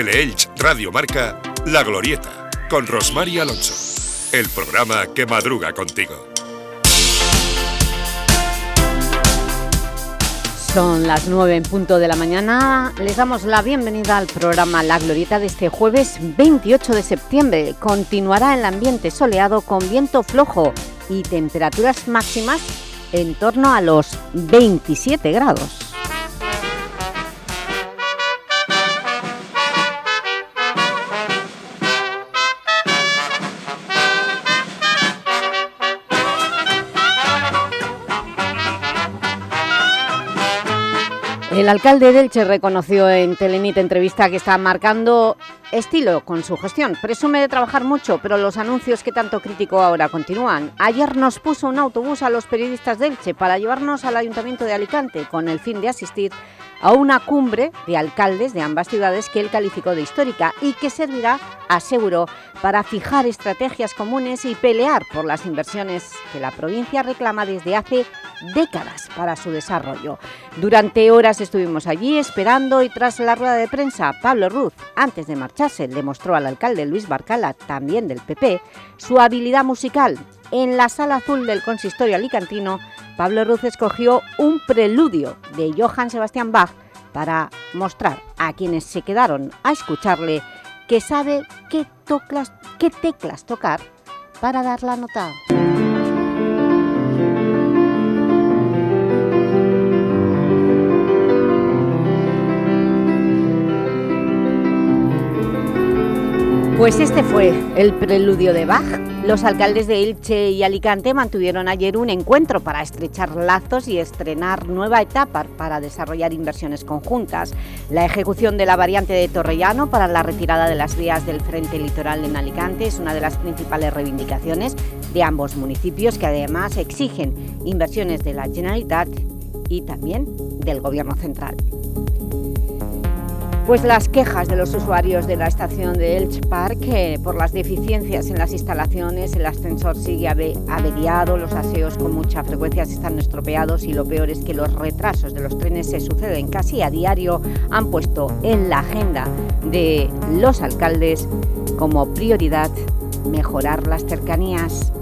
Teleelch Radio Marca, La Glorieta, con Rosmar y Alonso. El programa que madruga contigo. Son las 9 en punto de la mañana. Les damos la bienvenida al programa La Glorieta de este jueves 28 de septiembre. Continuará el ambiente soleado con viento flojo y temperaturas máximas en torno a los 27 grados. El alcalde de Elche reconoció en Telenit Entrevista que está marcando estilo con su gestión. Presume de trabajar mucho, pero los anuncios que tanto criticó ahora continúan. Ayer nos puso un autobús a los periodistas de Elche para llevarnos al Ayuntamiento de Alicante con el fin de asistir a una cumbre de alcaldes de ambas ciudades que él calificó de histórica y que servirá, aseguró, para fijar estrategias comunes y pelear por las inversiones que la provincia reclama desde hace décadas para su desarrollo. Durante horas estuvimos allí esperando y tras la rueda de prensa, Pablo Ruz, antes de marcharse, demostró al alcalde Luis Barcala, también del PP, su habilidad musical. En la Sala Azul del Consistorio alicantino, Pablo Ruz escogió un preludio de Johann Sebastian Bach para mostrar a quienes se quedaron a escucharle que sabe qué teclas tocar para dar la nota. Pues este fue el preludio de Bach. Los alcaldes de Elche y Alicante mantuvieron ayer un encuentro para estrechar lazos y estrenar nueva etapa para desarrollar inversiones conjuntas. La ejecución de la variante de Torrellano para la retirada de las vías del Frente Litoral en Alicante es una de las principales reivindicaciones de ambos municipios, que además exigen inversiones de la Generalitat y también del Gobierno central. Pues las quejas de los usuarios de la estación de Elche Park por las deficiencias en las instalaciones, el ascensor sigue averiado, los aseos con mucha frecuencia están estropeados y lo peor es que los retrasos de los trenes se suceden casi a diario, han puesto en la agenda de los alcaldes como prioridad mejorar las cercanías.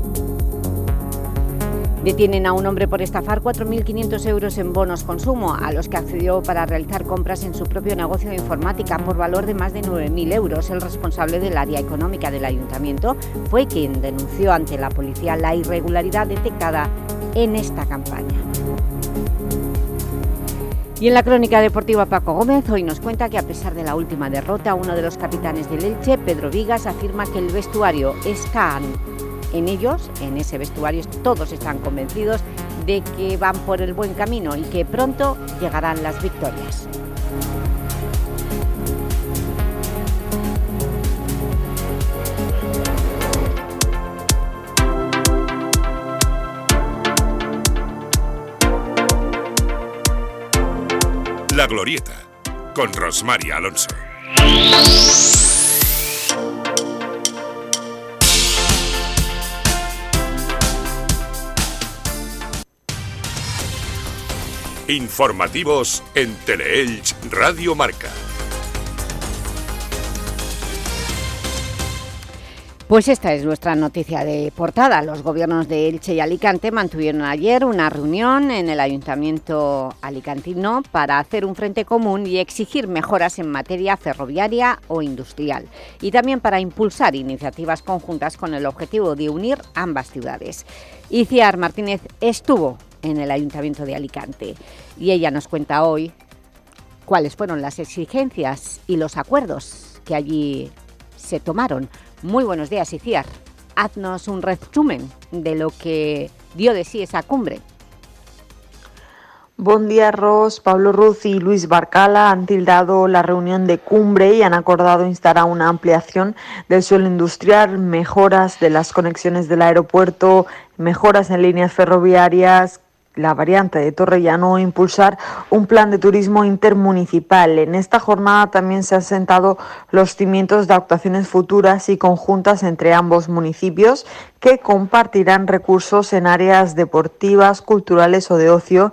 Detienen a un hombre por estafar 4.500 euros en bonos consumo, a los que accedió para realizar compras en su propio negocio de informática por valor de más de 9.000 euros. El responsable del área económica del ayuntamiento fue quien denunció ante la policía la irregularidad detectada en esta campaña. Y en la crónica deportiva, Paco Gómez hoy nos cuenta que a pesar de la última derrota, uno de los capitanes del Elche, Pedro Vigas, afirma que el vestuario está en ellos, en ese vestuario, todos están convencidos de que van por el buen camino y que pronto llegarán las victorias. La Glorieta, con Rosmar y Alonso. Informativos en Teleelch Radio Marca. Pues esta es nuestra noticia de portada. Los gobiernos de Elche y Alicante mantuvieron ayer una reunión en el Ayuntamiento alicantino para hacer un frente común y exigir mejoras en materia ferroviaria o industrial, y también para impulsar iniciativas conjuntas con el objetivo de unir ambas ciudades. Iciar Martínez estuvo en el Ayuntamiento de Alicante y ella nos cuenta hoy cuáles fueron las exigencias y los acuerdos que allí se tomaron. Muy buenos días, Iciar. Haznos un resumen de lo que dio de sí esa cumbre. Buen día, Ros. Pablo Ruz y Luis Barcala han tildado la reunión de cumbre y han acordado instar a una ampliación del suelo industrial, mejoras de las conexiones del aeropuerto, mejoras en líneas ferroviarias, la variante de Torrellano, impulsar un plan de turismo intermunicipal. En esta jornada también se han sentado los cimientos de actuaciones futuras y conjuntas entre ambos municipios, que compartirán recursos en áreas deportivas, culturales o de ocio,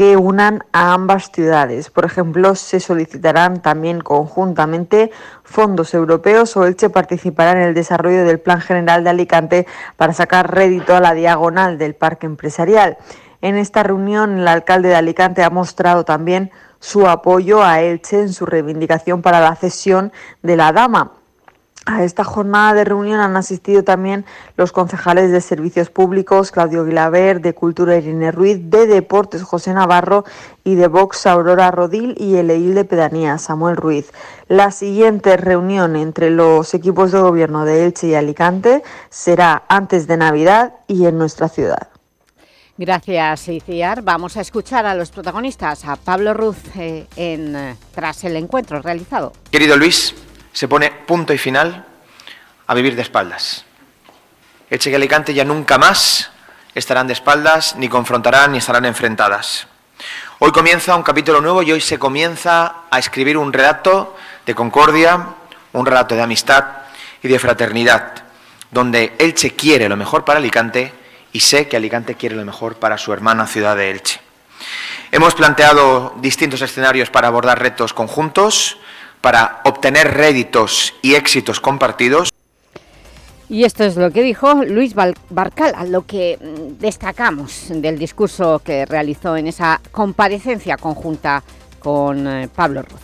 que unan a ambas ciudades. Por ejemplo, se solicitarán también conjuntamente fondos europeos o Elche participará en el desarrollo del Plan General de Alicante para sacar rédito a la diagonal del parque empresarial. En esta reunión, el alcalde de Alicante ha mostrado también su apoyo a Elche en su reivindicación para la cesión de la Dama. A esta jornada de reunión han asistido también los concejales de Servicios Públicos, Claudio Guilaber, de Cultura, Irene Ruiz, de Deportes, José Navarro, y de Vox, Aurora Rodil, y el edil de Pedanía, Samuel Ruiz. La siguiente reunión entre los equipos de gobierno de Elche y Alicante será antes de Navidad y en nuestra ciudad. Gracias, Iciar. Vamos a escuchar a los protagonistas, a Pablo Ruz, tras el encuentro realizado. Querido Luis, se pone punto y final a vivir de espaldas. Elche y Alicante ya nunca más estarán de espaldas, ni confrontarán, ni estarán enfrentadas. Hoy comienza un capítulo nuevo y hoy se comienza a escribir un relato de concordia, un relato de amistad y de fraternidad, donde Elche quiere lo mejor para Alicante y sé que Alicante quiere lo mejor para su hermana ciudad de Elche. Hemos planteado distintos escenarios para abordar retos conjuntos, para obtener réditos y éxitos compartidos. Y esto es lo que dijo Luis Barcala, lo que destacamos del discurso que realizó en esa comparecencia conjunta con Pablo Ruz.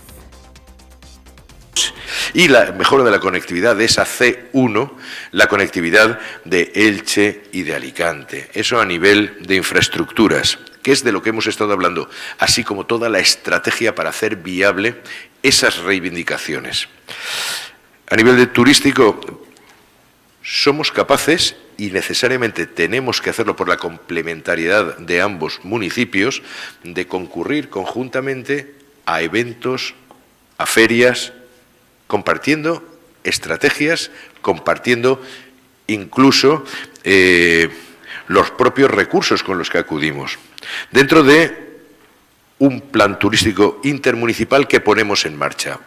Y la mejora de la conectividad de esa C1, la conectividad de Elche y de Alicante. Eso a nivel de infraestructuras, que es de lo que hemos estado hablando, así como toda la estrategia para hacer viable esas reivindicaciones. A nivel de turístico, somos capaces, y necesariamente tenemos que hacerlo por la complementariedad de ambos municipios, de concurrir conjuntamente a eventos, a ferias, compartiendo estrategias, compartiendo incluso los propios recursos con los que acudimos, dentro de un plan turístico intermunicipal que ponemos en marcha.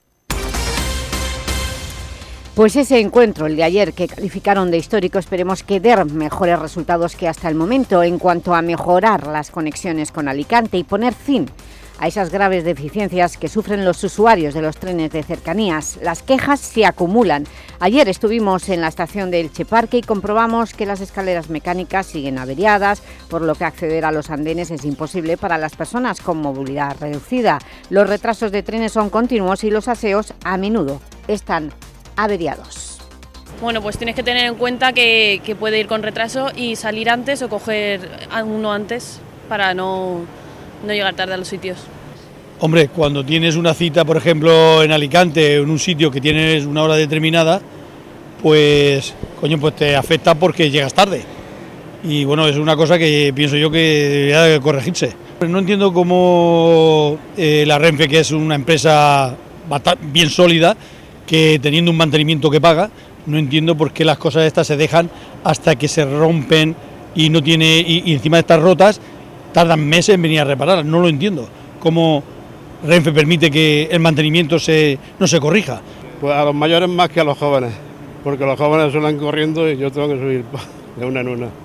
Pues ese encuentro, el de ayer, que calificaron de histórico, esperemos que dé mejores resultados que hasta el momento en cuanto a mejorar las conexiones con Alicante y poner fin a esas graves deficiencias que sufren los usuarios de los trenes de cercanías. Las quejas se acumulan. Ayer estuvimos en la estación de Elche Parque y comprobamos que las escaleras mecánicas siguen averiadas, por lo que acceder a los andenes es imposible para las personas con movilidad reducida. Los retrasos de trenes son continuos y los aseos a menudo están averiados. Bueno, pues tienes que tener en cuenta que puede ir con retraso y salir antes o coger uno antes para no llegar tarde a los sitios. Hombre, cuando tienes una cita, por ejemplo, en Alicante o en un sitio que tienes una hora determinada, pues te afecta porque llegas tarde. Y bueno, es una cosa que pienso yo que debería corregirse. No entiendo cómo la Renfe, que es una empresa bien sólida, que teniendo un mantenimiento que paga, no entiendo por qué las cosas estas se dejan hasta que se rompen y encima de estas rotas tardan meses en venir a repararlas. No lo entiendo. ¿Cómo Renfe permite que el mantenimiento no se corrija? Pues a los mayores más que a los jóvenes, porque los jóvenes suelen corriendo y yo tengo que subir de una en una.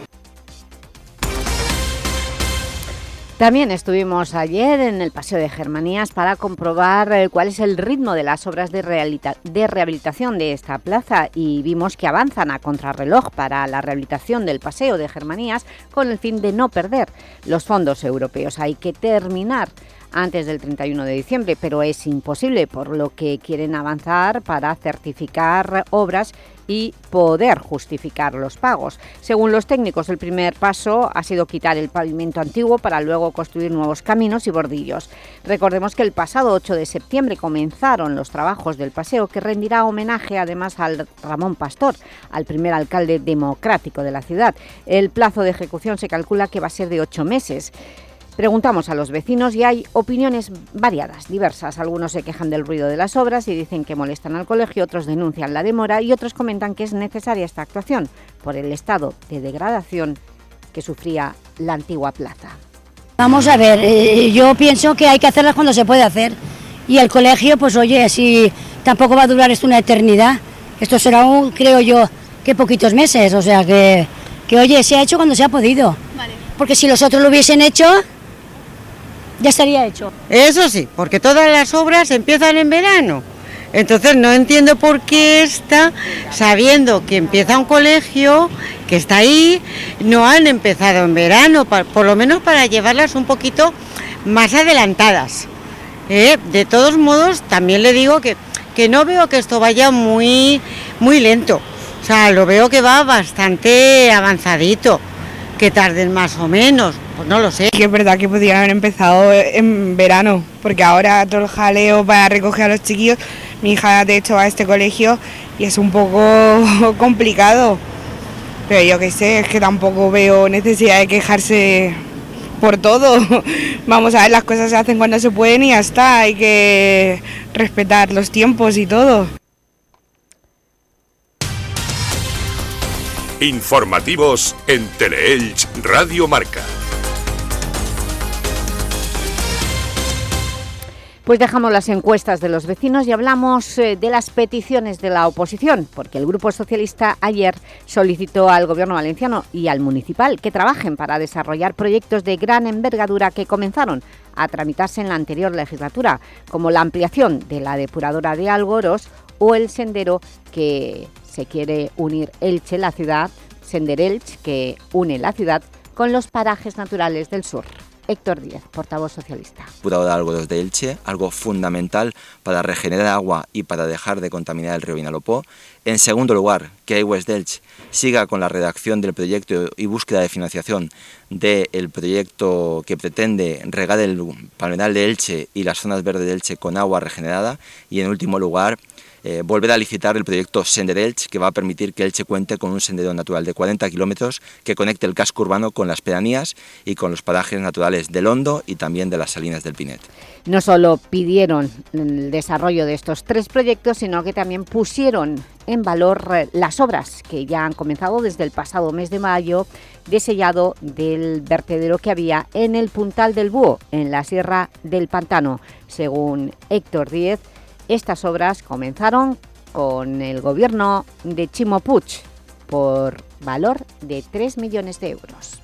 También estuvimos ayer en el Paseo de Germanías para comprobar cuál es el ritmo de las obras de rehabilitación de esta plaza y vimos que avanzan a contrarreloj para la rehabilitación del Paseo de Germanías con el fin de no perder los fondos europeos. Hay que terminar antes del 31 de diciembre, pero es imposible, por lo que quieren avanzar para certificar obras y poder justificar los pagos. Según los técnicos, el primer paso ha sido quitar el pavimento antiguo para luego construir nuevos caminos y bordillos. Recordemos que el pasado 8 de septiembre comenzaron los trabajos del paseo, que rendirá homenaje además al Ramón Pastor, al primer alcalde democrático de la ciudad. El plazo de ejecución se calcula que va a ser de 8 meses. Preguntamos a los vecinos y hay opiniones variadas, diversas. Algunos se quejan del ruido de las obras y dicen que molestan al colegio, otros denuncian la demora y otros comentan que es necesaria esta actuación por el estado de degradación que sufría la antigua plaza. Vamos a ver, yo pienso que hay que hacerlas cuando se puede hacer y el colegio, pues oye, si tampoco va a durar esto una eternidad, esto será creo yo, que poquitos meses, o sea que oye, se ha hecho cuando se ha podido. Vale. Porque si los otros lo hubiesen hecho, ya estaría hecho. Eso sí, porque todas las obras empiezan en verano. Entonces no entiendo por qué esta, sabiendo que empieza un colegio, que está ahí, no han empezado en verano, por lo menos para llevarlas un poquito más adelantadas. De todos modos, también le digo que no veo que esto vaya muy lento. O sea, lo veo que va bastante avanzadito, que tarden más o menos, pues no lo sé. Que es verdad que podrían haber empezado en verano, porque ahora todo el jaleo para recoger a los chiquillos, mi hija de hecho va a este colegio y es un poco complicado, pero yo qué sé, es que tampoco veo necesidad de quejarse por todo. Vamos a ver, las cosas se hacen cuando se pueden y ya está, hay que respetar los tiempos y todo. Informativos en Teleelch Radio Marca. Pues dejamos las encuestas de los vecinos y hablamos de las peticiones de la oposición, porque el Grupo Socialista ayer solicitó al Gobierno valenciano y al municipal que trabajen para desarrollar proyectos de gran envergadura que comenzaron a tramitarse en la anterior legislatura, como la ampliación de la depuradora de Algoros o el sendero que se quiere unir Elche, la ciudad, Senderelch, que une la ciudad con los parajes naturales del sur. Héctor Díez, portavoz socialista. Depuradora de Algoros de Elche, algo fundamental para regenerar agua y para dejar de contaminar el río Vinalopó. En segundo lugar, que Aigües de Elche siga con la redacción del proyecto y búsqueda de financiación del proyecto que pretende regar el palmeral de Elche y las zonas verdes de Elche con agua regenerada. Y en último lugar, volver a licitar el proyecto Senderelch, que va a permitir que Elche cuente con un sendero natural de 40 kilómetros que conecte el casco urbano con las pedanías y con los parajes naturales del Hondo y también de las Salinas del Pinet. No solo pidieron el desarrollo de estos 3 proyectos, sino que también pusieron en valor las obras que ya han comenzado desde el pasado mes de mayo de sellado del vertedero que había en el Puntal del Búho, en la Sierra del Pantano. Según Héctor Díez, estas obras comenzaron con el gobierno de Ximo Puig por valor de 3 millones de euros.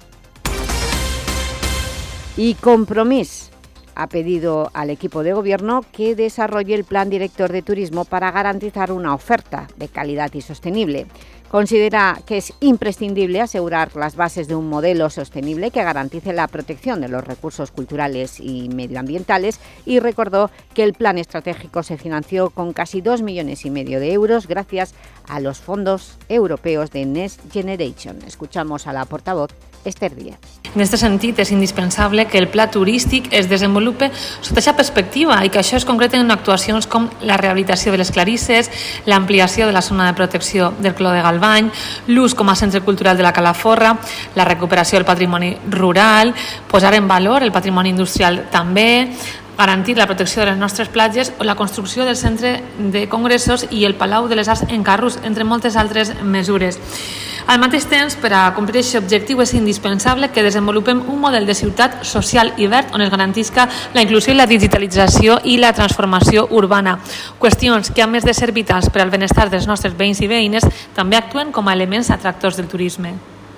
Y Compromís ha pedido al equipo de gobierno que desarrolle el plan director de turismo para garantizar una oferta de calidad y sostenible. Considera que es imprescindible asegurar las bases de un modelo sostenible que garantice la protección de los recursos culturales y medioambientales y recordó que el plan estratégico se financió con casi 2,5 millones de euros gracias a los fondos europeos de Next Generation. Escuchamos a la portavoz Esther Díaz. En aquest sentit, és indispensable que el pla turístic es desenvolupe sota aquesta perspectiva i que això es concreti en actuacions com la rehabilitació de les clarisses, l'ampliació de la zona de protecció del Clos de Galvany, l'ús com a centre cultural de la Calaforra, la recuperació del patrimoni rural, posar en valor el patrimoni industrial també, garantir la protecció de les nostres platges o la construcció del centre de congressos i el Palau de les Arts en Carrús, entre moltes altres mesures. Al mateix temps, per a complir aquest objectiu és indispensable que desenvolupem un model de ciutat social i verd on es garantisca la inclusió i la digitalització i la transformació urbana. Qüestions que, a més de ser vitals per al benestar dels nostres veïns i veïnes, també actuen com a elements atractors del turisme.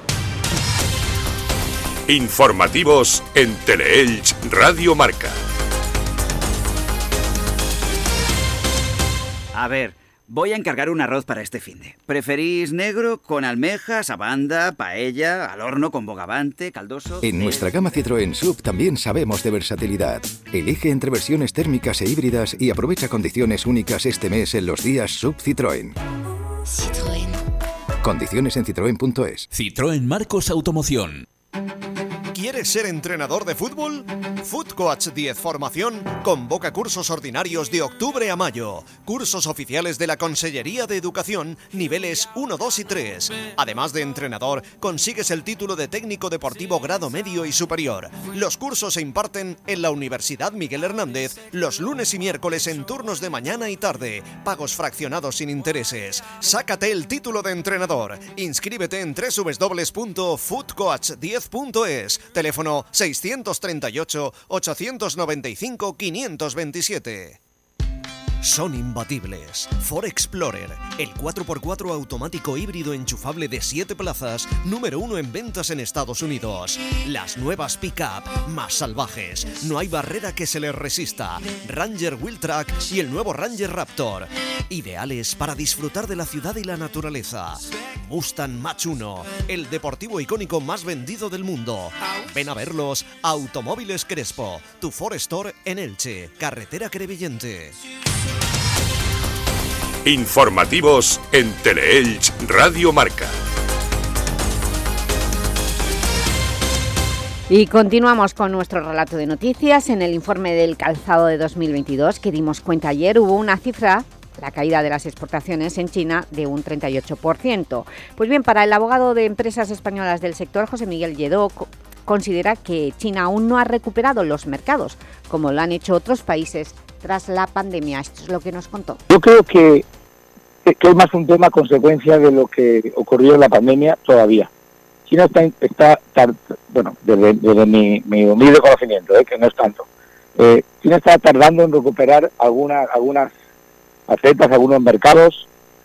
Informativos en Teleelch Radio Marca. A ver, voy a encargar un arroz para este finde. ¿Preferís negro, con almejas, abanda, paella, al horno con bogavante, caldoso? En nuestra gama Citroën SUV también sabemos de versatilidad. Elige entre versiones térmicas e híbridas y aprovecha condiciones únicas este mes en los días SUV Citroën. Citroën. Condiciones en citroen.es. Citroën Marcos Automoción. ¿Quieres ser entrenador de fútbol? Footcoach 10 Formación convoca cursos ordinarios de octubre a mayo. Cursos oficiales de la Consellería de Educación, niveles 1, 2 y 3. Además de entrenador, consigues el título de técnico deportivo grado medio y superior. Los cursos se imparten en la Universidad Miguel Hernández los lunes y miércoles en turnos de mañana y tarde. Pagos fraccionados sin intereses. Sácate el título de entrenador. Inscríbete en www.footcoach10.es. Teléfono 638 895 527. son imbatibles. Ford Explorer, el 4x4 automático híbrido enchufable de 7 plazas, número 1 en ventas en Estados Unidos. Las nuevas pick-up más salvajes, no hay barrera que se les resista. Ranger Wheeltrack y el nuevo Ranger Raptor, ideales para disfrutar de la ciudad y la naturaleza. Mustang Mach-1, el deportivo icónico más vendido del mundo. Ven a verlos a Automóviles Crespo, tu Ford Store en Elche, carretera Crevillente. Informativos en Teleelch Radio Marca. Y continuamos con nuestro relato de noticias. En el informe del calzado de 2022 que dimos cuenta ayer, hubo una cifra, la caída de las exportaciones en China, de un 38%. Pues bien, para el abogado de empresas españolas del sector, José Miguel Lledó, considera que China aún no ha recuperado los mercados, como lo han hecho otros países tras la pandemia. Esto es lo que nos contó. Yo creo que es más un tema consecuencia de lo que ocurrió en la pandemia todavía. China está bueno, desde mi humilde conocimiento, que no es tanto, China está tardando en recuperar algunas facetas, algunos mercados,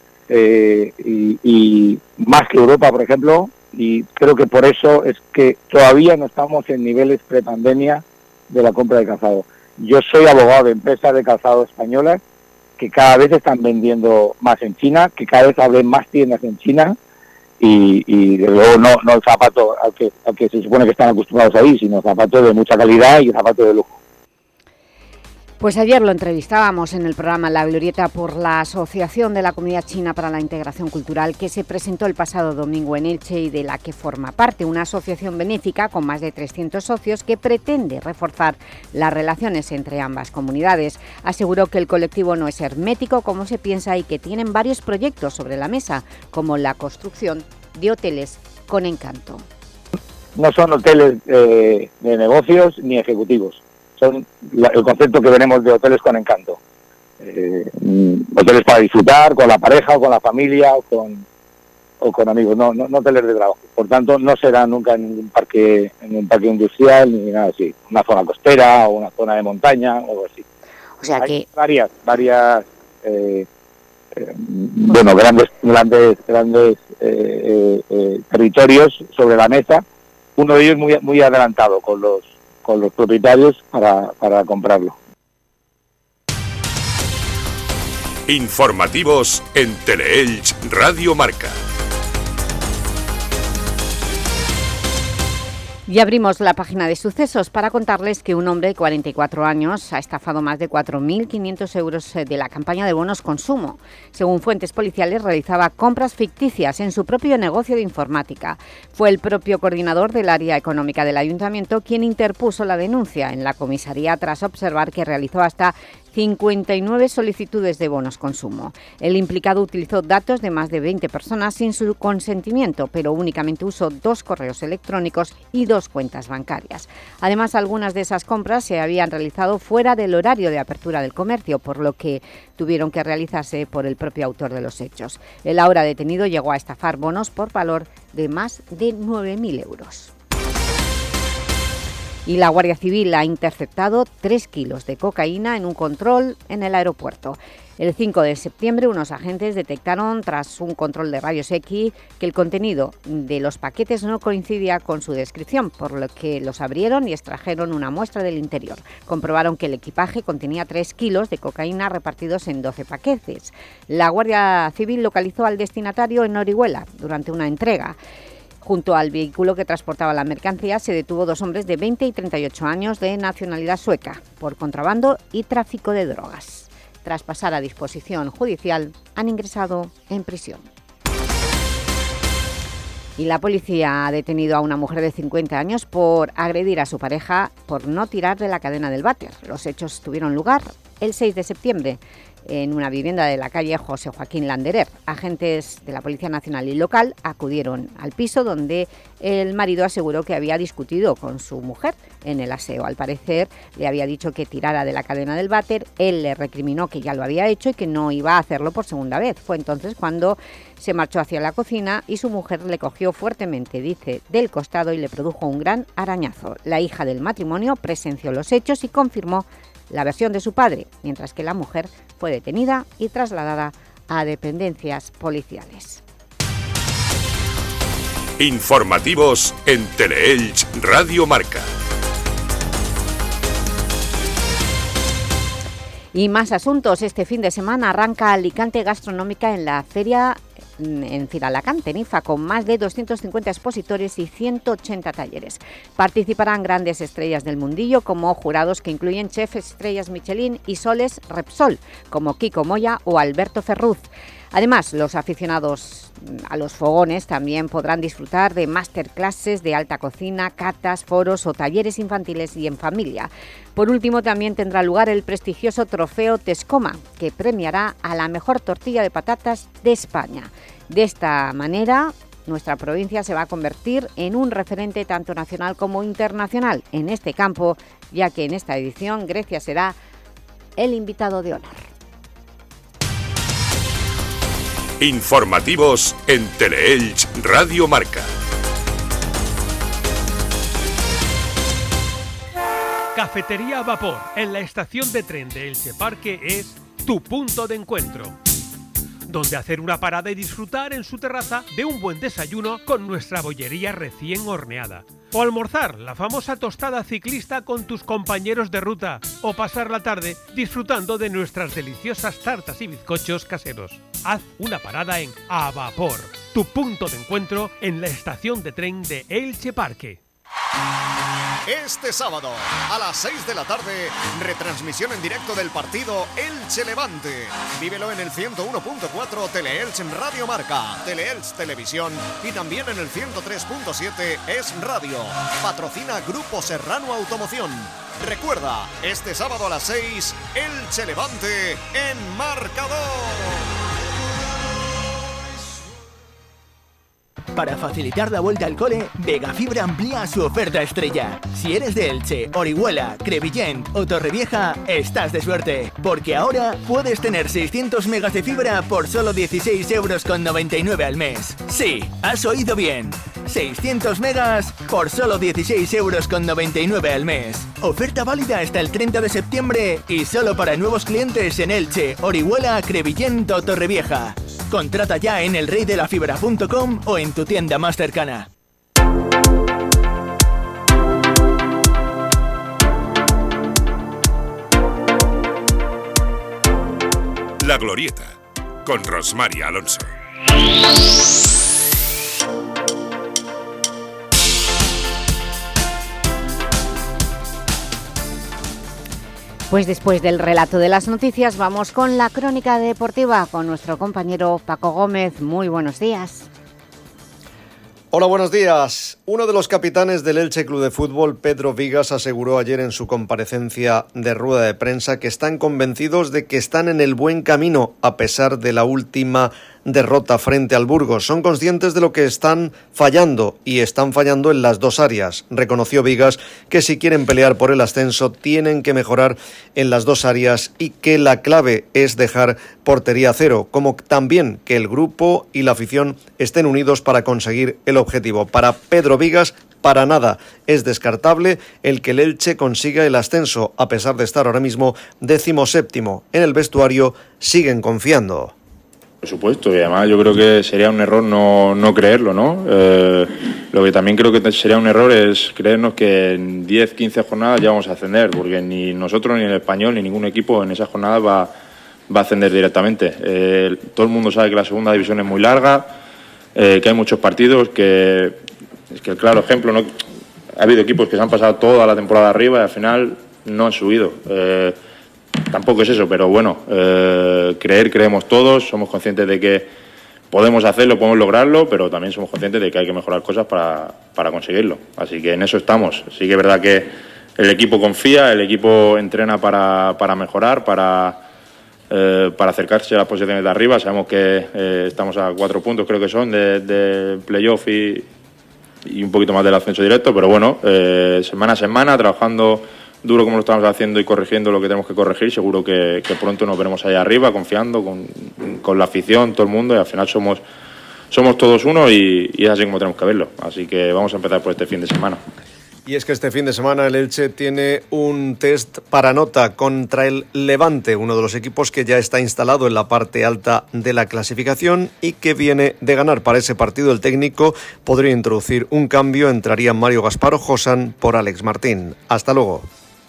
y más que Europa, por ejemplo, y creo que por eso es que todavía no estamos en niveles prepandemia de la compra de calzado. Yo soy abogado de empresas de calzado españolas que cada vez están vendiendo más en China, que cada vez abren más tiendas en China, y de luego no el zapato al que se supone que están acostumbrados ahí, sino zapatos de mucha calidad y zapatos de lujo. Pues ayer lo entrevistábamos en el programa La Glorieta por la Asociación de la Comunidad China para la Integración Cultural, que se presentó el pasado domingo en Elche y de la que forma parte, una asociación benéfica con más de 300 socios que pretende reforzar las relaciones entre ambas comunidades. Aseguró que el colectivo no es hermético como se piensa y que tienen varios proyectos sobre la mesa, como la construcción de hoteles con encanto. No son hoteles de negocios ni ejecutivos. Son el concepto que tenemos de hoteles con encanto. Hoteles para disfrutar con la pareja o con la familia o con amigos, no hoteles de trabajo. Por tanto, no será nunca en un parque industrial ni nada así. Una zona costera o una zona de montaña o algo así. O sea que varias grandes territorios sobre la mesa. Uno de ellos muy adelantado con los propietarios para comprarlo. Informativos en Teleelch Radio Marca. Y abrimos la página de sucesos para contarles que un hombre de 44 años ha estafado más de 4.500 euros de la campaña de bonos consumo. Según fuentes policiales, realizaba compras ficticias en su propio negocio de informática. Fue el propio coordinador del área económica del Ayuntamiento quien interpuso la denuncia en la comisaría tras observar que realizó hasta 59 solicitudes de bonos consumo. El implicado utilizó datos de más de 20 personas sin su consentimiento, pero únicamente usó 2 correos electrónicos y 2 cuentas bancarias. Además, algunas de esas compras se habían realizado fuera del horario de apertura del comercio, por lo que tuvieron que realizarse por el propio autor de los hechos. El ahora detenido llegó a estafar bonos por valor de más de 9.000 euros. Y la Guardia Civil ha interceptado 3 kilos de cocaína en un control en el aeropuerto. El 5 de septiembre unos agentes detectaron, tras un control de rayos X, que el contenido de los paquetes no coincidía con su descripción, por lo que los abrieron y extrajeron una muestra del interior. Comprobaron que el equipaje contenía 3 kilos de cocaína repartidos en 12 paquetes. La Guardia Civil localizó al destinatario en Orihuela durante una entrega. Junto al vehículo que transportaba la mercancía se detuvo 2 hombres de 20 y 38 años de nacionalidad sueca por contrabando y tráfico de drogas. Tras pasar a disposición judicial, han ingresado en prisión. Y la policía ha detenido a una mujer de 50 años por agredir a su pareja por no tirar de la cadena del váter. Los hechos tuvieron lugar el 6 de septiembre en una vivienda de la calle José Joaquín Landerer. Agentes de la Policía Nacional y local acudieron al piso donde el marido aseguró que había discutido con su mujer en el aseo. Al parecer le había dicho que tirara de la cadena del váter, él le recriminó que ya lo había hecho y que no iba a hacerlo por segunda vez. Fue entonces cuando se marchó hacia la cocina y su mujer le cogió fuertemente, dice, del costado y le produjo un gran arañazo. La hija del matrimonio presenció los hechos y confirmó la versión de su padre, mientras que la mujer fue detenida y trasladada a dependencias policiales. Informativos en Teleelch Radio Marca. Y más asuntos. Este fin de semana arranca Alicante Gastronómica en la feria en Ciralacante, en IFA, con más de 250 expositores y 180 talleres. Participarán grandes estrellas del mundillo como jurados que incluyen chefs estrellas Michelin y soles Repsol, como Kiko Moya o Alberto Ferruz. Además, los aficionados a los fogones también podrán disfrutar de masterclasses de alta cocina, catas, foros o talleres infantiles y en familia. Por último, también tendrá lugar el prestigioso trofeo Tescoma, que premiará a la mejor tortilla de patatas de España. De esta manera, nuestra provincia se va a convertir en un referente tanto nacional como internacional en este campo, ya que en esta edición Grecia será el invitado de honor. Informativos en Teleelch Radio Marca. Cafetería Vapor, en la estación de tren de Elche Parque, es tu punto de encuentro, donde hacer una parada y disfrutar en su terraza de un buen desayuno con nuestra bollería recién horneada. O almorzar la famosa tostada ciclista con tus compañeros de ruta. O pasar la tarde disfrutando de nuestras deliciosas tartas y bizcochos caseros. Haz una parada en A Vapor, tu punto de encuentro en la estación de tren de Elche Parque. Este sábado, a las 6 de la tarde, retransmisión en directo del partido Elche-Levante. Vívelo en el 101.4 Teleelch en Radio Marca, Teleelch Televisión y también en el 103.7 Es Radio. Patrocina Grupo Serrano Automoción. Recuerda, este sábado a las 6, Elche-Levante en Marcador. Para facilitar la vuelta al cole, Vegafibra amplía su oferta estrella. Si eres de Elche, Orihuela, Crevillent o Torrevieja, estás de suerte, porque ahora puedes tener 600 megas de fibra por solo 16,99 € al mes. Sí, has oído bien. 600 megas por solo 16,99 € al mes. Oferta válida hasta el 30 de septiembre y solo para nuevos clientes en Elche, Orihuela, Crevillent o Torrevieja. Contrata ya en elreydelafibra.com o en tu tienda más cercana. La Glorieta, con Rosmar Alonso. Pues después del relato de las noticias vamos con la crónica deportiva con nuestro compañero Paco Gómez. Muy buenos días. Hola, buenos días. Uno de los capitanes del Elche Club de Fútbol, Pedro Vigas, aseguró ayer en su comparecencia de rueda de prensa que están convencidos de que están en el buen camino a pesar de la última derrota frente al Burgos. Son conscientes de lo que están fallando y están fallando en las dos áreas. Reconoció Vigas que si quieren pelear por el ascenso tienen que mejorar en las dos áreas y que la clave es dejar portería cero, como también que el grupo y la afición estén unidos para conseguir el objetivo. Para Pedro Vigas, para nada es descartable el que el Elche consiga el ascenso, a pesar de estar ahora mismo 17º. En el vestuario siguen confiando. Por supuesto, y además yo creo que sería un error no creerlo, ¿no? Lo que también creo que sería un error es creernos que en 10, 15 jornadas ya vamos a ascender, porque ni nosotros, ni el Español, ni ningún equipo en esas jornadas va a ascender directamente. Todo el mundo sabe que la segunda división es muy larga, que hay muchos partidos, que es que el claro ejemplo, ¿no? Ha habido equipos que se han pasado toda la temporada arriba y al final no han subido. Tampoco es eso, pero bueno, creemos todos, somos conscientes de que podemos hacerlo, podemos lograrlo, pero también somos conscientes de que hay que mejorar cosas para conseguirlo. Así que en eso estamos. Sí que es verdad que el equipo confía, el equipo entrena para mejorar, para acercarse a las posiciones de arriba. Sabemos que estamos a 4 puntos, creo que son, de playoff y un poquito más del ascenso directo, pero bueno, semana a semana, trabajando duro como lo estamos haciendo y corrigiendo lo que tenemos que corregir. Seguro que pronto nos veremos allá arriba, confiando con la afición, todo el mundo, y al final somos todos uno y es así como tenemos que verlo. Así que vamos a empezar por este fin de semana. Y es que este fin de semana el Elche tiene un test para nota contra el Levante, uno de los equipos que ya está instalado en la parte alta de la clasificación y que viene de ganar. Para ese partido el técnico podría introducir un cambio, entrarían Mario Gaspar o Josan por Alex Martín. Hasta luego.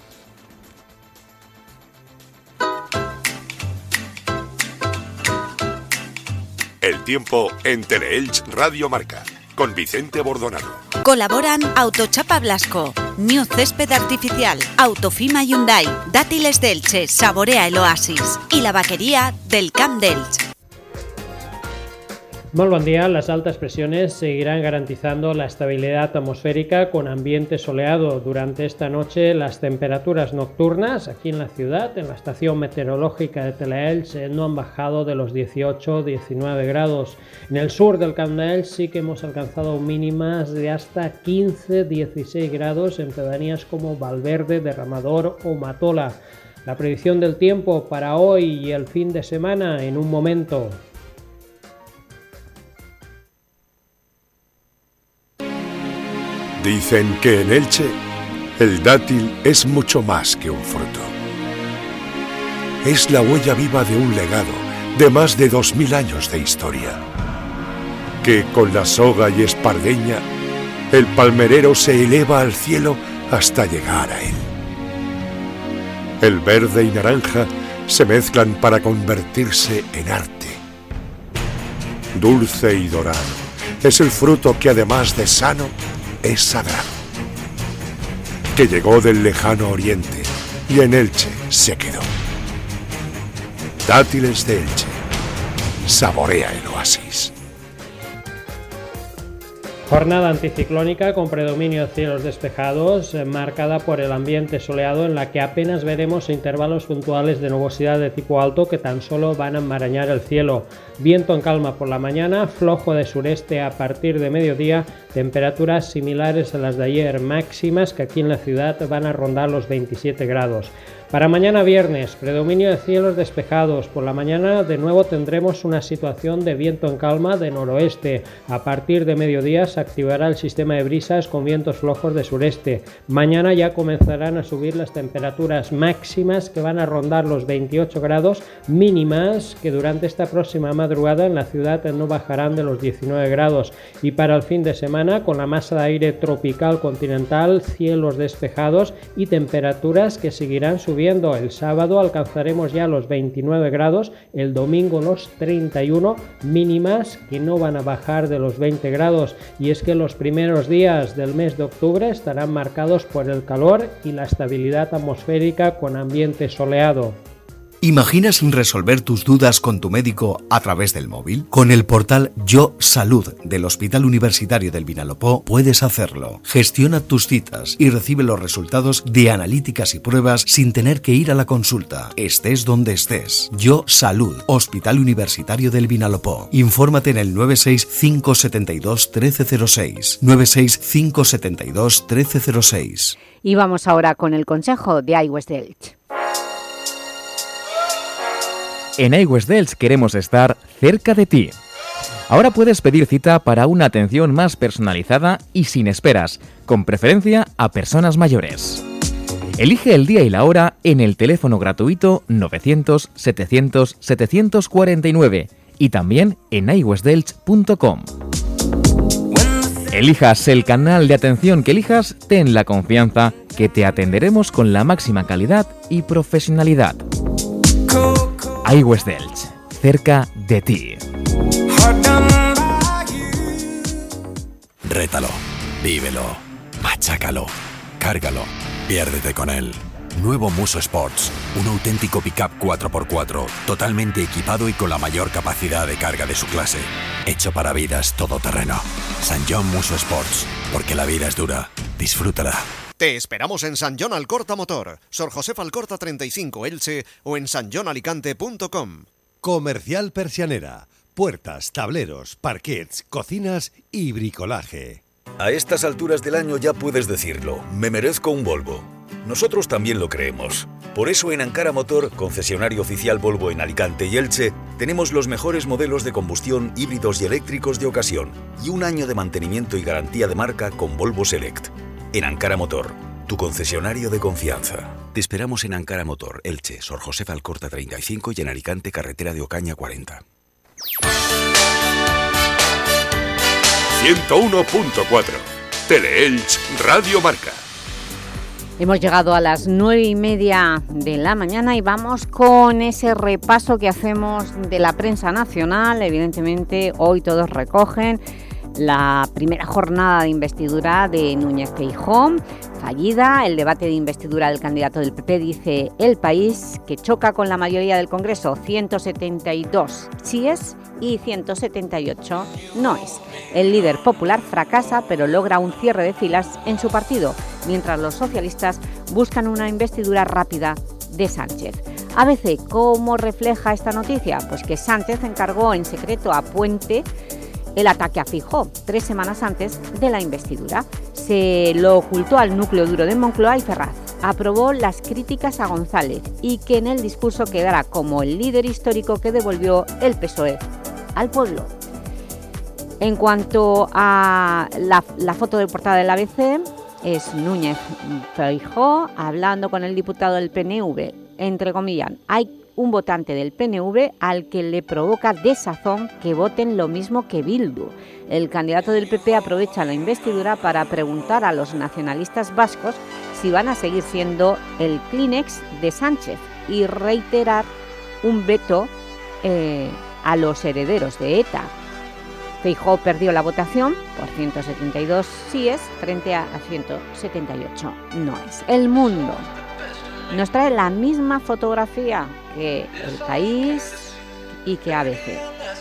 El tiempo en Teleelch Radio Marca, con Vicente Bordonado. Colaboran Autochapa Blasco, New Césped Artificial, Autofima Hyundai, Dátiles de Elche, Saborea el Oasis y la vaquería del Camp d'Elche. Molt bon dia. Las altas presiones seguirán garantizando la estabilidad atmosférica con ambiente soleado. Durante esta noche las temperaturas nocturnas aquí en la ciudad, en la estación meteorológica de Teleelch, no han bajado de los 18-19 grados. En el sur del Camp d'Elche sí que hemos alcanzado mínimas de hasta 15-16 grados en pedanías como Valverde, Derramador o Matola. La predicción del tiempo para hoy y el fin de semana en un momento. Dicen que en Elche el dátil es mucho más que un fruto. Es la huella viva de un legado de más de 2000 años de historia. Que con la soga y espardeña, el palmerero se eleva al cielo hasta llegar a él. El verde y naranja se mezclan para convertirse en arte. Dulce y dorado es el fruto que además de sano, es sagrado, que llegó del lejano oriente y en Elche se quedó. Dátiles de Elche, saborea el oasis. Jornada anticiclónica con predominio de cielos despejados, marcada por el ambiente soleado en la que apenas veremos intervalos puntuales de nubosidad de tipo alto que tan solo van a enmarañar el cielo. Viento en calma por la mañana, flojo de sureste a partir de mediodía, temperaturas similares a las de ayer, máximas que aquí en la ciudad van a rondar los 27 grados. Para mañana viernes, predominio de cielos despejados. Por la mañana de nuevo tendremos una situación de viento en calma de noroeste. A partir de mediodía se activará el sistema de brisas con vientos flojos de sureste. Mañana ya comenzarán a subir las temperaturas máximas que van a rondar los 28 grados, mínimas que durante esta próxima madrugada en la ciudad no bajarán de los 19 grados. Y para el fin de semana, con la masa de aire tropical continental, cielos despejados y temperaturas que seguirán subiendo. El sábado alcanzaremos ya los 29 grados, el domingo los 31, mínimas que no van a bajar de los 20 grados. Y es que los primeros días del mes de octubre estarán marcados por el calor y la estabilidad atmosférica con ambiente soleado. ¿Imaginas resolver tus dudas con tu médico a través del móvil? Con el portal Yo Salud del Hospital Universitario del Vinalopó puedes hacerlo. Gestiona tus citas y recibe los resultados de analíticas y pruebas sin tener que ir a la consulta. Estés donde estés. Yo Salud, Hospital Universitario del Vinalopó. Infórmate en el 965721306. 965721306. Y vamos ahora con el consejo de iWest Elche. En iWest Elche queremos estar cerca de ti. Ahora puedes pedir cita para una atención más personalizada y sin esperas, con preferencia a personas mayores. Elige el día y la hora en el teléfono gratuito 900-700-749 y también en iwestelche.com. Elijas el canal de atención que elijas, ten la confianza que te atenderemos con la máxima calidad y profesionalidad. iWest Elche, cerca de ti. Rétalo, vívelo, machácalo, cárgalo, piérdete con él. Nuevo Muso Sports, un auténtico pick-up 4x4, totalmente equipado y con la mayor capacidad de carga de su clase. Hecho para vidas todoterreno. San John Muso Sports, porque la vida es dura. Disfrútala. Te esperamos en San John Alcorta Motor, Sor José Alcorta 35 Elche o en sanjonalicante.com. Comercial Persianera. Puertas, tableros, parquets, cocinas y bricolaje. A estas alturas del año ya puedes decirlo, me merezco un Volvo. Nosotros también lo creemos. Por eso en Ankara Motor, concesionario oficial Volvo en Alicante y Elche, tenemos los mejores modelos de combustión híbridos y eléctricos de ocasión y un año de mantenimiento y garantía de marca con Volvo Select. En Ankara Motor, tu concesionario de confianza. Te esperamos en Ankara Motor, Elche, Sor José Alcorta 35 y en Alicante, carretera de Ocaña 40. 101.4 Teleelch Radio Marca. Hemos llegado a las 9:30 de la mañana y vamos con ese repaso que hacemos de la prensa nacional. Evidentemente, hoy todos recogen la primera jornada de investidura de Núñez Feijóo, fallida. El debate de investidura del candidato del PP, dice El País, que choca con la mayoría del Congreso, 172 sí es y 178 no es. El líder popular fracasa, pero logra un cierre de filas en su partido, mientras los socialistas buscan una investidura rápida de Sánchez. ABC, ¿cómo refleja esta noticia? Pues que Sánchez encargó en secreto a Puente el ataque a Feijóo 3 semanas antes de la investidura. Se lo ocultó al núcleo duro de Moncloa y Ferraz. Aprobó las críticas a González y que en el discurso quedara como el líder histórico que devolvió el PSOE al pueblo. En cuanto a la foto de portada del ABC, es Núñez Feijóo hablando con el diputado del PNV. Entre comillas, hay un votante del PNV al que le provoca desazón que voten lo mismo que Bildu. El candidato del PP aprovecha la investidura para preguntar a los nacionalistas vascos si van a seguir siendo el Kleenex de Sánchez y reiterar un veto a los herederos de ETA. Feijóo perdió la votación por 172 síes frente a 178 noes. El Mundo nos trae la misma fotografía que El País y que ABC.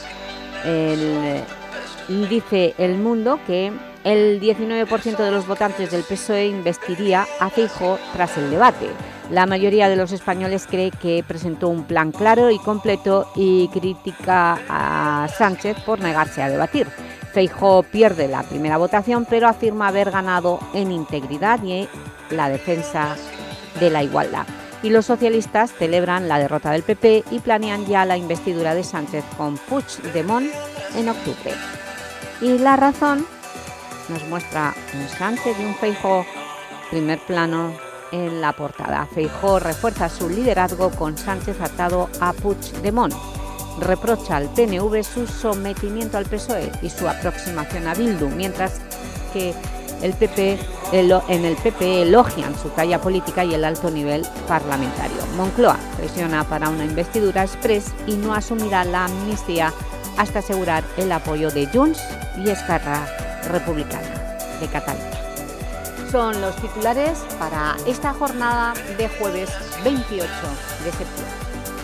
Dice El Mundo que el 19% de los votantes del PSOE investiría a Feijóo tras el debate. La mayoría de los españoles cree que presentó un plan claro y completo y critica a Sánchez por negarse a debatir. Feijóo pierde la primera votación, pero afirma haber ganado en integridad y la defensa de la igualdad. Y los socialistas celebran la derrota del PP y planean ya la investidura de Sánchez con Puigdemont en octubre. Y La Razón nos muestra un Sánchez y un Feijóo, primer plano en la portada. Feijóo refuerza su liderazgo con Sánchez atado a Puigdemont. Reprocha al PNV su sometimiento al PSOE y su aproximación a Bildu, mientras que en el PP elogian su talla política y el alto nivel parlamentario. Moncloa presiona para una investidura express y no asumirá la amnistía hasta asegurar el apoyo de Junts y Esquerra Republicana de Cataluña. Son los titulares para esta jornada de jueves 28 de septiembre.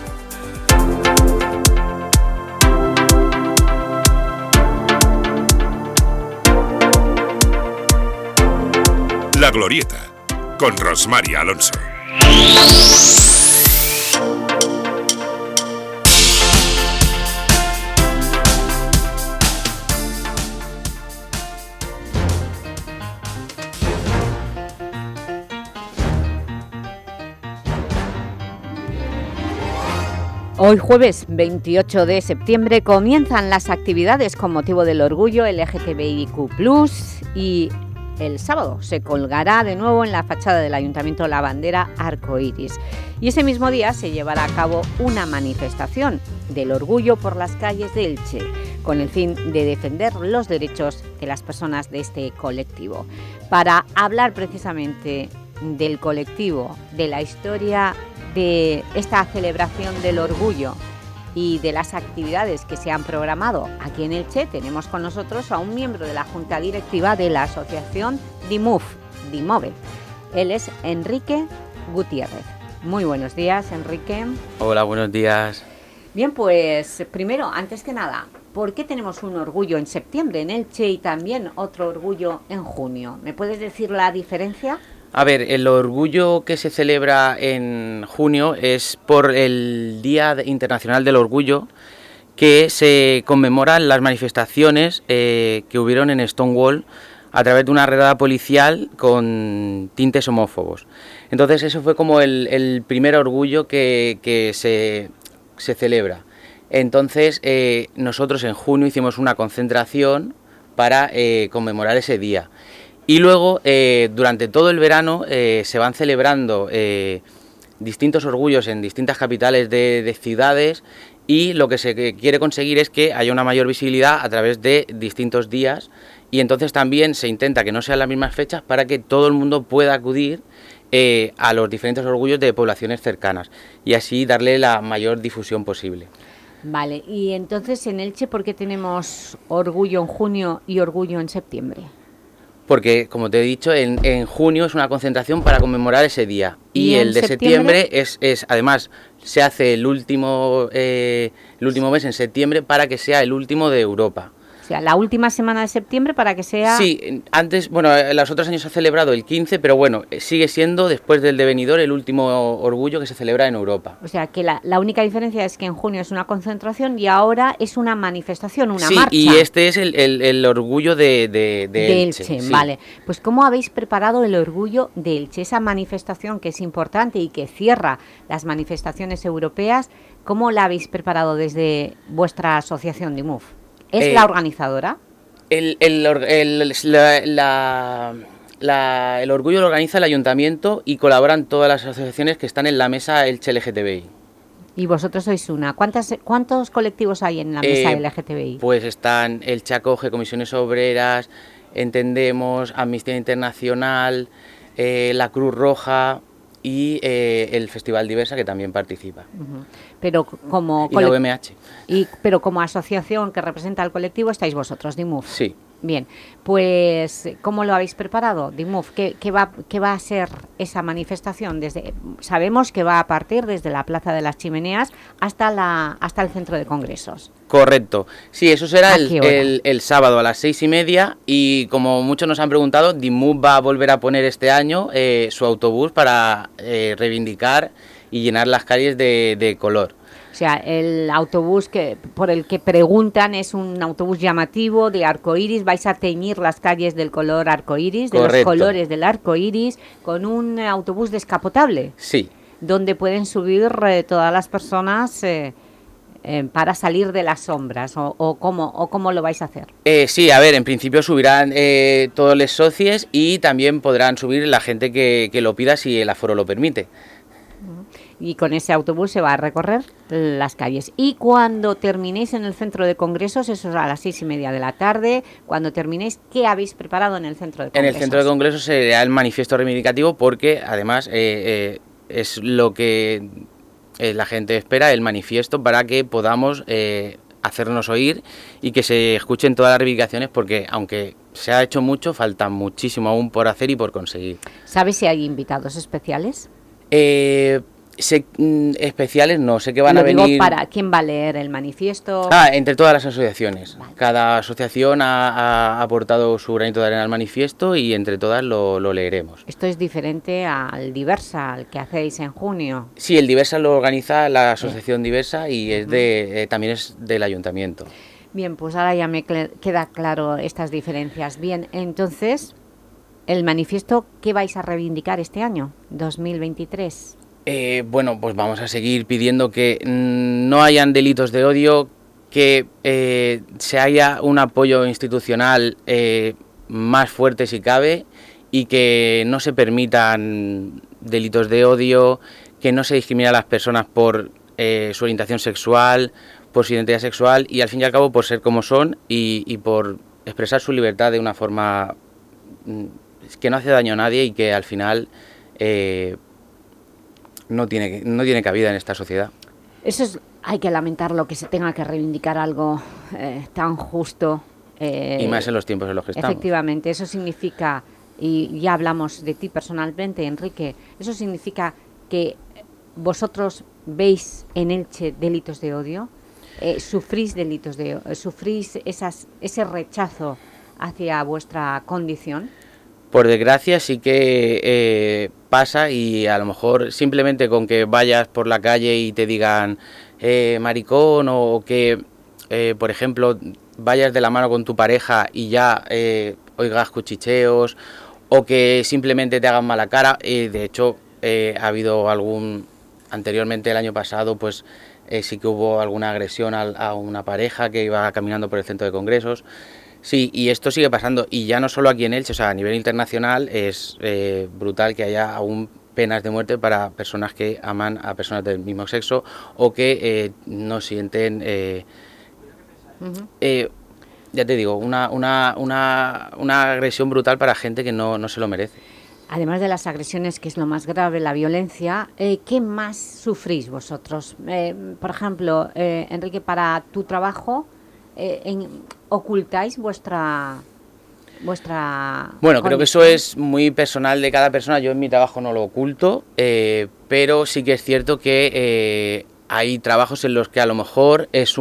La Glorieta, con Rosmar Alonso. Hoy jueves 28 de septiembre comienzan las actividades con motivo del orgullo LGTBIQ+, y el sábado se colgará de nuevo en la fachada del Ayuntamiento la bandera arcoíris. Y ese mismo día se llevará a cabo una manifestación del orgullo por las calles de Elche, con el fin de defender los derechos de las personas de este colectivo. Para hablar precisamente del colectivo, de la historia de esta celebración del orgullo y de las actividades que se han programado aquí en Elche, tenemos con nosotros a un miembro de la Junta Directiva de la asociación DIMOVE. Él es Enrique Gutiérrez. Muy buenos días, Enrique. Hola, buenos días. Bien, pues primero, antes que nada, ¿por qué tenemos un orgullo en septiembre en Elche y también otro orgullo en junio? ¿Me puedes decir la diferencia? A ver, el orgullo que se celebra en junio es por el Día Internacional del Orgullo, que se conmemoran las manifestaciones que hubieron en Stonewall a través de una redada policial con tintes homófobos. Entonces eso fue como el primer orgullo que se celebra. Entonces nosotros en junio hicimos una concentración para conmemorar ese día. Y luego, durante todo el verano, se van celebrando distintos orgullos en distintas capitales de ciudades, y lo que se quiere conseguir es que haya una mayor visibilidad a través de distintos días, y entonces también se intenta que no sean las mismas fechas para que todo el mundo pueda acudir a los diferentes orgullos de poblaciones cercanas y así darle la mayor difusión posible. Vale, y entonces en Elche, ¿por qué tenemos orgullo en junio y orgullo en septiembre? Porque, como te he dicho, en junio es una concentración para conmemorar ese día. Y el de septiembre es además, se hace el último mes en septiembre para que sea el último de Europa. O sea, la última semana de septiembre para que sea... Sí, antes, bueno, los otros años se ha celebrado el 15, pero bueno, sigue siendo, después del de Benidorm, el último orgullo que se celebra en Europa. O sea, que la única diferencia es que en junio es una concentración y ahora es una manifestación, una marcha. Sí, y este es el orgullo de Elche. Sí. Vale. Pues ¿cómo habéis preparado el orgullo de Elche? Esa manifestación que es importante y que cierra las manifestaciones europeas, ¿cómo la habéis preparado desde vuestra asociación DIMUF? ¿Es la organizadora? El orgullo lo organiza el ayuntamiento y colaboran todas las asociaciones que están en la mesa Elche LGTBI. Y vosotros sois una. ¿Cuántos colectivos hay en la mesa LGTBI? Pues están Elche Acoge, Comisiones Obreras, Entendemos, Amnistía Internacional, la Cruz Roja y el Festival Diversa, que también participa. Pero como y la UMH. Pero como asociación que representa al colectivo estáis vosotros, DIMUF. Sí. Bien, pues ¿cómo lo habéis preparado, DIMUF? ¿Qué va a ser esa manifestación? Sabemos que va a partir desde la Plaza de las Chimeneas hasta el Centro de Congresos. Correcto. Sí, eso será el sábado a las 6:30 y como muchos nos han preguntado, DIMUF va a volver a poner este año su autobús para reivindicar y llenar las calles de color. O sea, el autobús por el que preguntan es un autobús llamativo de arcoíris. Vais a teñir las calles del color arcoíris, de los colores del arcoíris, con un autobús descapotable. Sí. Donde pueden subir todas las personas para salir de las sombras. ¿O cómo lo vais a hacer? Sí, a ver, en principio subirán todos los socios y también podrán subir la gente que lo pida si el aforo lo permite. Y con ese autobús se va a recorrer las calles. Y cuando terminéis en el centro de congresos, eso es a las 6:30 de la tarde, cuando terminéis, ¿qué habéis preparado en el centro de congresos? En el centro de congresos será el manifiesto reivindicativo porque además es lo que la gente espera, el manifiesto, para que podamos hacernos oír y que se escuchen todas las reivindicaciones, porque aunque se ha hecho mucho, falta muchísimo aún por hacer y por conseguir. ¿Sabes si hay invitados especiales? Especiales no, sé que van a venir... Digo, ¿para quién va a leer el manifiesto? Entre todas las asociaciones. Vale. Cada asociación ha aportado su granito de arena al manifiesto y entre todas lo leeremos. Esto es diferente al Diversa, al que hacéis en junio. Sí, el Diversa lo organiza la asociación Diversa y es también es del ayuntamiento. Bien, pues ahora ya me queda claro estas diferencias. Bien, entonces, el manifiesto, ¿qué vais a reivindicar este año, 2023? Bueno, pues vamos a seguir pidiendo que no hayan delitos de odio, que se haya un apoyo institucional más fuerte si cabe y que no se permitan delitos de odio, que no se discrimine a las personas por su orientación sexual, por su identidad sexual y al fin y al cabo por ser como son y por expresar su libertad de una forma que no hace daño a nadie y que al final... No tiene cabida en esta sociedad. Hay que lamentarlo, que se tenga que reivindicar algo tan justo. Y más en los tiempos en los que estamos. Efectivamente, eso significa, y ya hablamos de ti personalmente, Enrique, eso significa que vosotros veis en Elche delitos de odio, sufrís delitos de odio, sufrís ese rechazo hacia vuestra condición. Por desgracia sí que pasa y a lo mejor simplemente con que vayas por la calle y te digan maricón o que, por ejemplo, vayas de la mano con tu pareja y ya oigas cuchicheos o que simplemente te hagan mala cara. De hecho, ha habido anteriormente el año pasado, pues sí que hubo alguna agresión a una pareja que iba caminando por el centro de congresos. Sí, y esto sigue pasando, y ya no solo aquí en Elche, o sea, a nivel internacional es brutal que haya aún penas de muerte para personas que aman a personas del mismo sexo o que no sienten, ya te digo, una agresión brutal para gente que no se lo merece. Además de las agresiones, que es lo más grave, la violencia, ¿qué más sufrís vosotros? Por ejemplo, Enrique, para tu trabajo, ¿ocultáis vuestra Bueno, creo que eso es muy personal de cada persona. Yo en mi trabajo no lo oculto, pero sí que es cierto que hay trabajos en los que a lo mejor es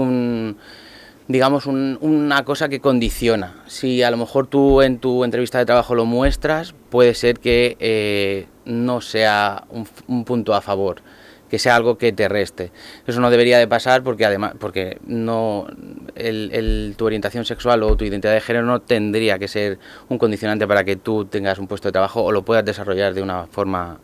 una cosa que condiciona. Si a lo mejor tú en tu entrevista de trabajo lo muestras, puede ser que no sea un punto a favor, que sea algo que te reste. Eso no debería de pasar porque no tu orientación sexual o tu identidad de género no tendría que ser un condicionante para que tú tengas un puesto de trabajo o lo puedas desarrollar de una forma.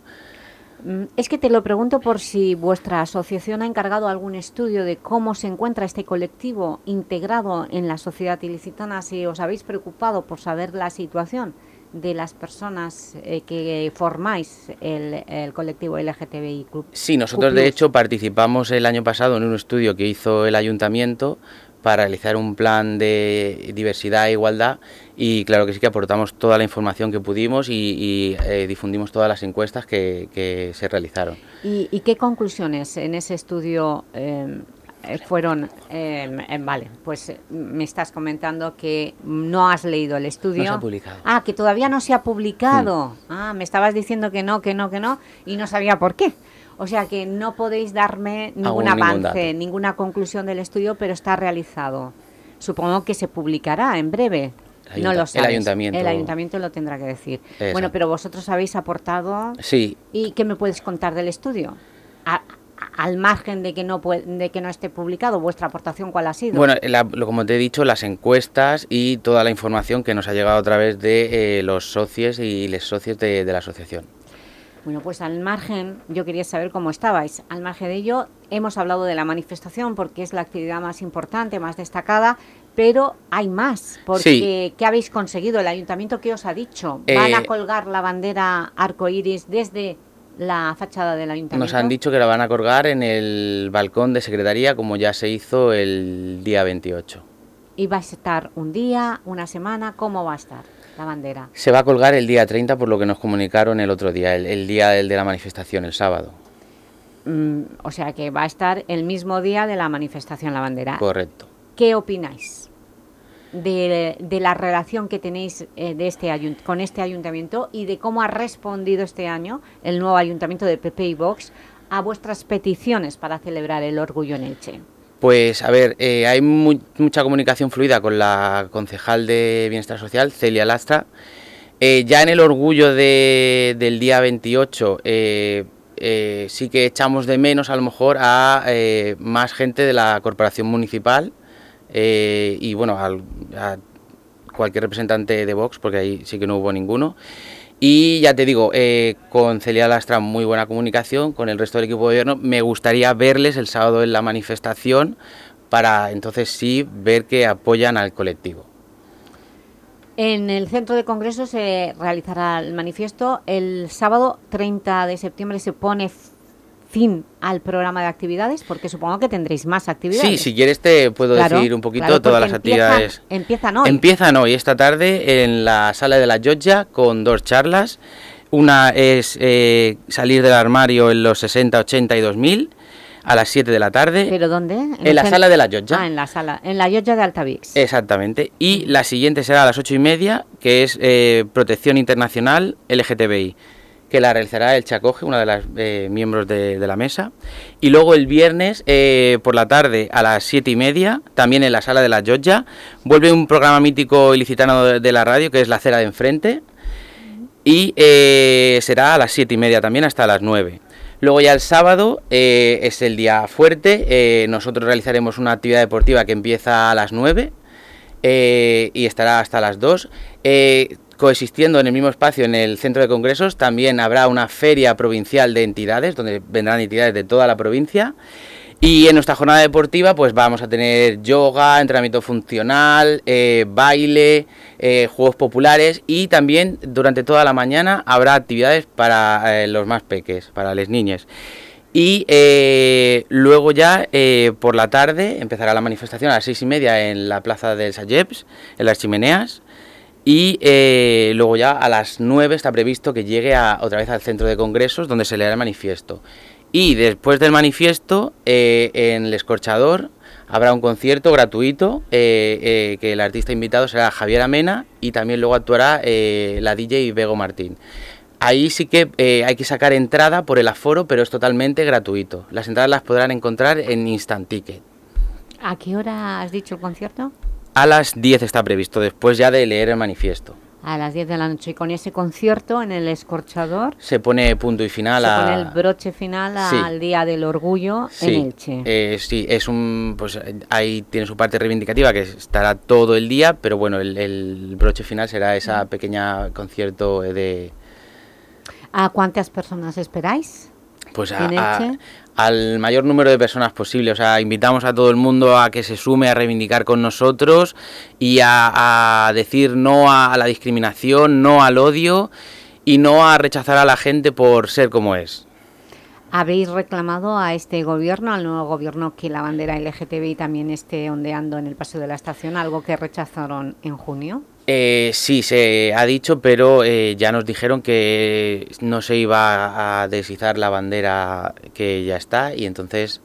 Es que te lo pregunto por si vuestra asociación ha encargado algún estudio de cómo se encuentra este colectivo integrado en la sociedad ilicitana, si os habéis preocupado por saber la situación de las personas que formáis el colectivo LGTBI Club. Sí, nosotros de hecho participamos el año pasado en un estudio que hizo el ayuntamiento para realizar un plan de diversidad e igualdad, y claro que sí que aportamos toda la información que pudimos y difundimos todas las encuestas que se realizaron. ¿Y qué conclusiones en ese estudio fueron? Vale, pues me estás comentando que no has leído el estudio. No se ha publicado. Ah, que todavía no se ha publicado. Me estabas diciendo que no, y no sabía por qué. O sea que no podéis darme ningún avance, ninguna conclusión del estudio, pero está realizado. Supongo que se publicará en breve. No lo sabes. El ayuntamiento lo tendrá que decir. Exacto. Bueno, pero vosotros habéis aportado. Sí. ¿Y qué me puedes contar del estudio? Al margen de que no esté publicado, ¿vuestra aportación cuál ha sido? Bueno, como te he dicho, las encuestas y toda la información que nos ha llegado a través de los socios y les socios de la asociación. Bueno, pues al margen, yo quería saber cómo estabais. Al margen de ello, hemos hablado de la manifestación porque es la actividad más importante, más destacada, pero hay más, porque sí. ¿Qué habéis conseguido? ¿El ayuntamiento qué os ha dicho? ¿Van a colgar la bandera arcoíris desde la fachada del ayuntamiento? Nos han dicho que la van a colgar en el balcón de secretaría, como ya se hizo el día 28. ¿Y va a estar un día, una semana? ¿Cómo va a estar la bandera? Se va a colgar el día 30, por lo que nos comunicaron el otro día, el día de la manifestación, el sábado. O sea que va a estar el mismo día de la manifestación la bandera. Correcto. ¿Qué opináis de la relación que tenéis con este ayuntamiento y de cómo ha respondido este año el nuevo ayuntamiento de PP y Vox a vuestras peticiones para celebrar el Orgullo en Elche? Pues a ver, hay mucha comunicación fluida con la concejal de Bienestar Social, Celia Lastra. Ya en el Orgullo del día 28 sí que echamos de menos a lo mejor a más gente de la corporación municipal y bueno, a cualquier representante de Vox, porque ahí sí que no hubo ninguno. Y ya te digo, con Celia Lastra muy buena comunicación, con el resto del equipo de gobierno. Me gustaría verles el sábado en la manifestación para entonces sí ver que apoyan al colectivo. En el centro de congresos se realizará el manifiesto. El sábado 30 de septiembre se pone fin al programa de actividades, porque supongo que tendréis más actividades. Sí, si quieres te puedo decir un poquito todas las actividades. Empiezan hoy. Empiezan hoy, esta tarde, en la Sala de la Llotja, con 2 charlas. Una es salir del armario en los 60, 80 y 2000, a las 7 de la tarde. ¿Pero dónde? En la Sala de la Llotja. En la Llotja de Altavix. Exactamente. Y la siguiente será a las 8:30, que es Protección Internacional LGTBI, que la realizará el Chacoge, una de las miembros de la mesa. Y luego el viernes por la tarde a las 7:30, también en la Sala de la Llotja, vuelve un programa mítico ilicitano de la radio, que es La Acera de Enfrente, y será a las 7:30 también hasta las 9. Luego ya el sábado es el día fuerte. Nosotros realizaremos una actividad deportiva que empieza a las 9 y estará hasta las 2. Coexistiendo en el mismo espacio, en el centro de congresos, también habrá una feria provincial de entidades, donde vendrán entidades de toda la provincia. Y en nuestra jornada deportiva pues vamos a tener yoga, entrenamiento funcional, baile, juegos populares, y también durante toda la mañana habrá actividades para los más peques, para las niñas. Y luego ya por la tarde empezará la manifestación a las 6:30 en la plaza del Salleps, en las Chimeneas. Y luego ya a las 9 está previsto que llegue otra vez al centro de congresos, donde se leerá el manifiesto. Y después del manifiesto, en el Escorchador habrá un concierto gratuito, que el artista invitado será Javier Amena, y también luego actuará la DJ Bego Martín. Ahí sí que hay que sacar entrada por el aforo, pero es totalmente gratuito. Las entradas las podrán encontrar en Instant Ticket. ¿A qué hora has dicho el concierto? A las 10 está previsto, después ya de leer el manifiesto. A las 10 de la noche, y con ese concierto en el Escorchador se pone punto y final se pone el broche final sí. al Día del Orgullo sí. en Elche. Sí, es pues ahí tiene su parte reivindicativa, que estará todo el día, pero bueno, el broche final será esa pequeña concierto de... ¿A cuántas personas esperáis? Pues al mayor número de personas posible. O sea, invitamos a todo el mundo a que se sume a reivindicar con nosotros y a decir no a la discriminación, no al odio y no a rechazar a la gente por ser como es. ¿Habéis reclamado a este gobierno, al nuevo gobierno, que la bandera LGTBI también esté ondeando en el Paseo de la Estación, algo que rechazaron en junio? Sí, se ha dicho, pero ya nos dijeron que no se iba a desizar la bandera que ya está, y entonces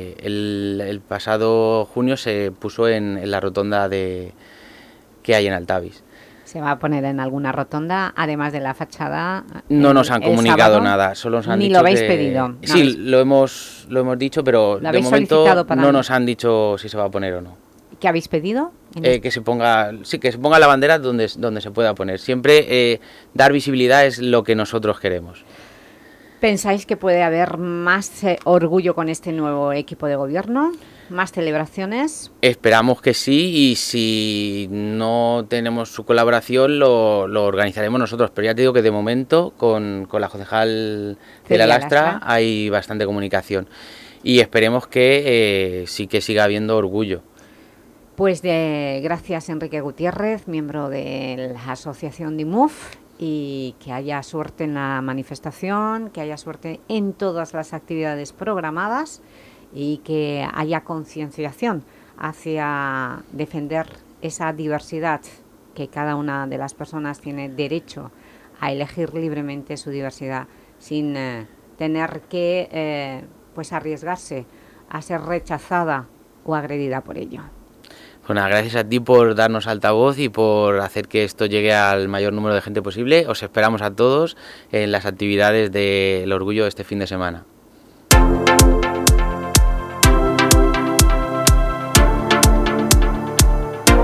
el pasado junio se puso en la rotonda que hay en Altavis. ¿Se va a poner en alguna rotonda, además de la fachada? No nos han comunicado nada, solo nos han dicho. ¿Ni lo habéis pedido? Sí, lo hemos dicho, pero de momento no nos han dicho si se va a poner o no. ¿Qué habéis pedido? Que se ponga la bandera donde se pueda poner. Siempre dar visibilidad es lo que nosotros queremos. ¿Pensáis que puede haber más orgullo con este nuevo equipo de gobierno? ¿Más celebraciones? Esperamos que sí, y si no tenemos su colaboración lo organizaremos nosotros. Pero ya te digo que de momento con la concejal Celia Lastra hay bastante comunicación. Y esperemos que sí que siga habiendo orgullo. Pues gracias Enrique Gutiérrez, miembro de la asociación DIMUF, y que haya suerte en la manifestación, que haya suerte en todas las actividades programadas y que haya concienciación hacia defender esa diversidad, que cada una de las personas tiene derecho a elegir libremente su diversidad sin tener que pues arriesgarse a ser rechazada o agredida por ello. Bueno, gracias a ti por darnos altavoz y por hacer que esto llegue al mayor número de gente posible. Os esperamos a todos en las actividades del orgullo este fin de semana.